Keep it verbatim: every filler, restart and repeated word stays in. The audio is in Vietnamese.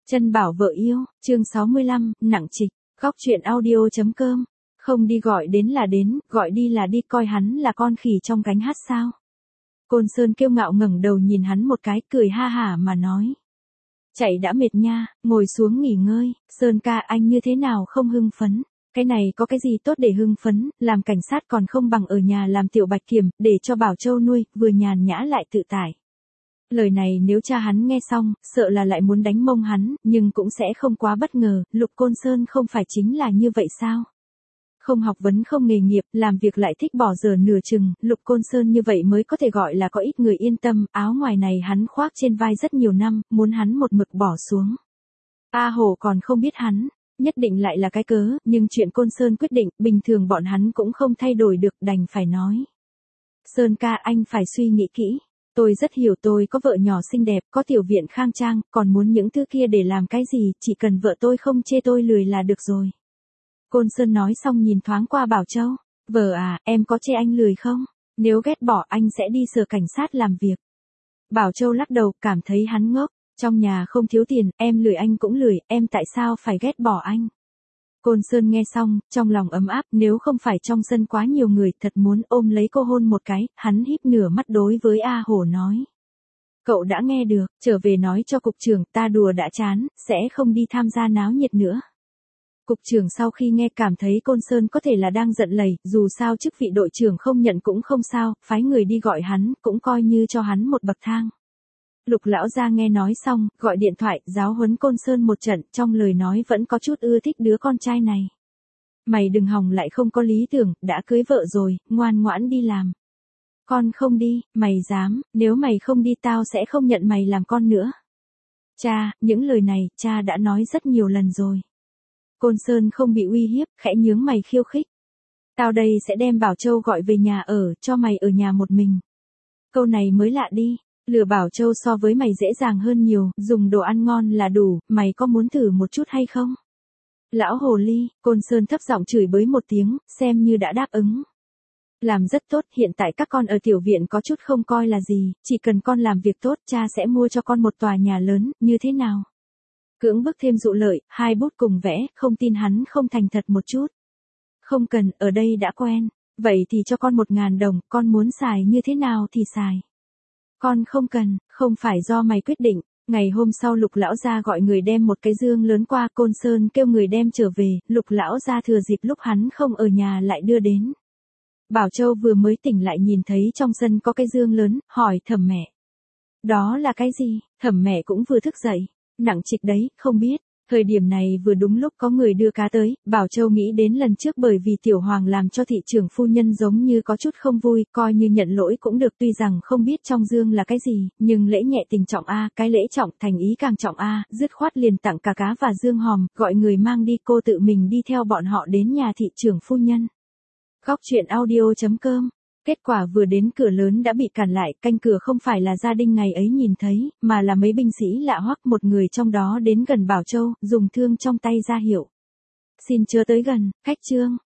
Chân bảo vợ yêu, chương sáu mươi lăm, nặng trịch, góc truyện audio.com. Không đi gọi đến là đến, gọi đi là đi, coi hắn là con khỉ trong cánh hát sao. Côn Sơn kiêu ngạo ngẩng đầu nhìn hắn một cái, cười ha hả mà nói. Chạy đã mệt nha, ngồi xuống nghỉ ngơi. Sơn ca, anh như thế nào không hưng phấn? Cái này có cái gì tốt để hưng phấn, làm cảnh sát còn không bằng ở nhà làm tiểu bạch kiểm, để cho Bảo Châu nuôi, vừa nhàn nhã lại tự tại. Lời này nếu cha hắn nghe xong, sợ là lại muốn đánh mông hắn, nhưng cũng sẽ không quá bất ngờ, Lục Côn Sơn không phải chính là như vậy sao? Không học vấn không nghề nghiệp, làm việc lại thích bỏ giờ nửa chừng, Lục Côn Sơn như vậy mới có thể gọi là có ít người yên tâm, áo ngoài này hắn khoác trên vai rất nhiều năm, muốn hắn một mực bỏ xuống. A Hổ còn không biết hắn, nhất định lại là cái cớ, nhưng chuyện Côn Sơn quyết định, bình thường bọn hắn cũng không thay đổi được, đành phải nói. Sơn ca, anh phải suy nghĩ kỹ. Tôi rất hiểu, tôi có vợ nhỏ xinh đẹp, có tiểu viện khang trang, còn muốn những thứ kia để làm cái gì, chỉ cần vợ tôi không chê tôi lười là được rồi. Côn Sơn nói xong nhìn thoáng qua Bảo Châu. Vợ à, em có chê anh lười không? Nếu ghét bỏ anh sẽ đi sở cảnh sát làm việc. Bảo Châu lắc đầu, cảm thấy hắn ngốc. Trong nhà không thiếu tiền, em lười anh cũng lười, em tại sao phải ghét bỏ anh? Côn Sơn nghe xong, trong lòng ấm áp, nếu không phải trong sân quá nhiều người, thật muốn ôm lấy cô hôn một cái, hắn híp nửa mắt đối với A Hổ nói. Cậu đã nghe được, trở về nói cho cục trưởng, ta đùa đã chán, sẽ không đi tham gia náo nhiệt nữa. Cục trưởng sau khi nghe cảm thấy Côn Sơn có thể là đang giận lầy, dù sao chức vị đội trưởng không nhận cũng không sao, phái người đi gọi hắn, cũng coi như cho hắn một bậc thang. Lục lão gia nghe nói xong, gọi điện thoại, giáo huấn Côn Sơn một trận, trong lời nói vẫn có chút ưa thích đứa con trai này. Mày đừng hòng lại không có lý tưởng, đã cưới vợ rồi, ngoan ngoãn đi làm. Con không đi, mày dám, nếu mày không đi tao sẽ không nhận mày làm con nữa. Cha, những lời này, cha đã nói rất nhiều lần rồi. Côn Sơn không bị uy hiếp, khẽ nhướng mày khiêu khích. Tao đây sẽ đem Bảo Châu gọi về nhà ở, cho mày ở nhà một mình. Câu này mới lạ đi. Lừa Bảo Châu so với mày dễ dàng hơn nhiều, dùng đồ ăn ngon là đủ, mày có muốn thử một chút hay không? Lão hồ ly, Côn Sơn thấp giọng chửi bới một tiếng, xem như đã đáp ứng. Làm rất tốt, hiện tại các con ở tiểu viện có chút không coi là gì, chỉ cần con làm việc tốt, cha sẽ mua cho con một tòa nhà lớn, như thế nào? Cưỡng bức thêm dụ lợi, hai bút cùng vẽ, không tin hắn không thành thật một chút. Không cần, ở đây đã quen, vậy thì cho con một ngàn đồng, con muốn xài như thế nào thì xài. Con không cần, không phải do mày quyết định. Ngày hôm sau Lục lão gia gọi người đem một cái dương lớn qua, Côn Sơn kêu người đem trở về, Lục lão gia thừa dịp lúc hắn không ở nhà lại đưa đến. Bảo Châu vừa mới tỉnh lại nhìn thấy trong sân có cái dương lớn, hỏi Thẩm mẹ. Đó là cái gì? Thẩm mẹ cũng vừa thức dậy. Nặng trịch đấy, không biết. Thời điểm này vừa đúng lúc có người đưa cá tới, Bảo Châu nghĩ đến lần trước bởi vì Tiểu Hoàng làm cho thị trưởng phu nhân giống như có chút không vui, coi như nhận lỗi cũng được, tuy rằng không biết trong dương là cái gì, nhưng lễ nhẹ tình trọng a, cái lễ trọng thành ý càng trọng a, dứt khoát liền tặng cả cá và dương hòm, gọi người mang đi, cô tự mình đi theo bọn họ đến nhà thị trưởng phu nhân. Góc truyện audio.com. Kết quả vừa đến cửa lớn đã bị cản lại, canh cửa không phải là gia đình ngày ấy nhìn thấy, mà là mấy binh sĩ lạ hoắc, một người trong đó đến gần Bảo Châu, dùng thương trong tay ra hiệu. Xin chớ tới gần, khách trương.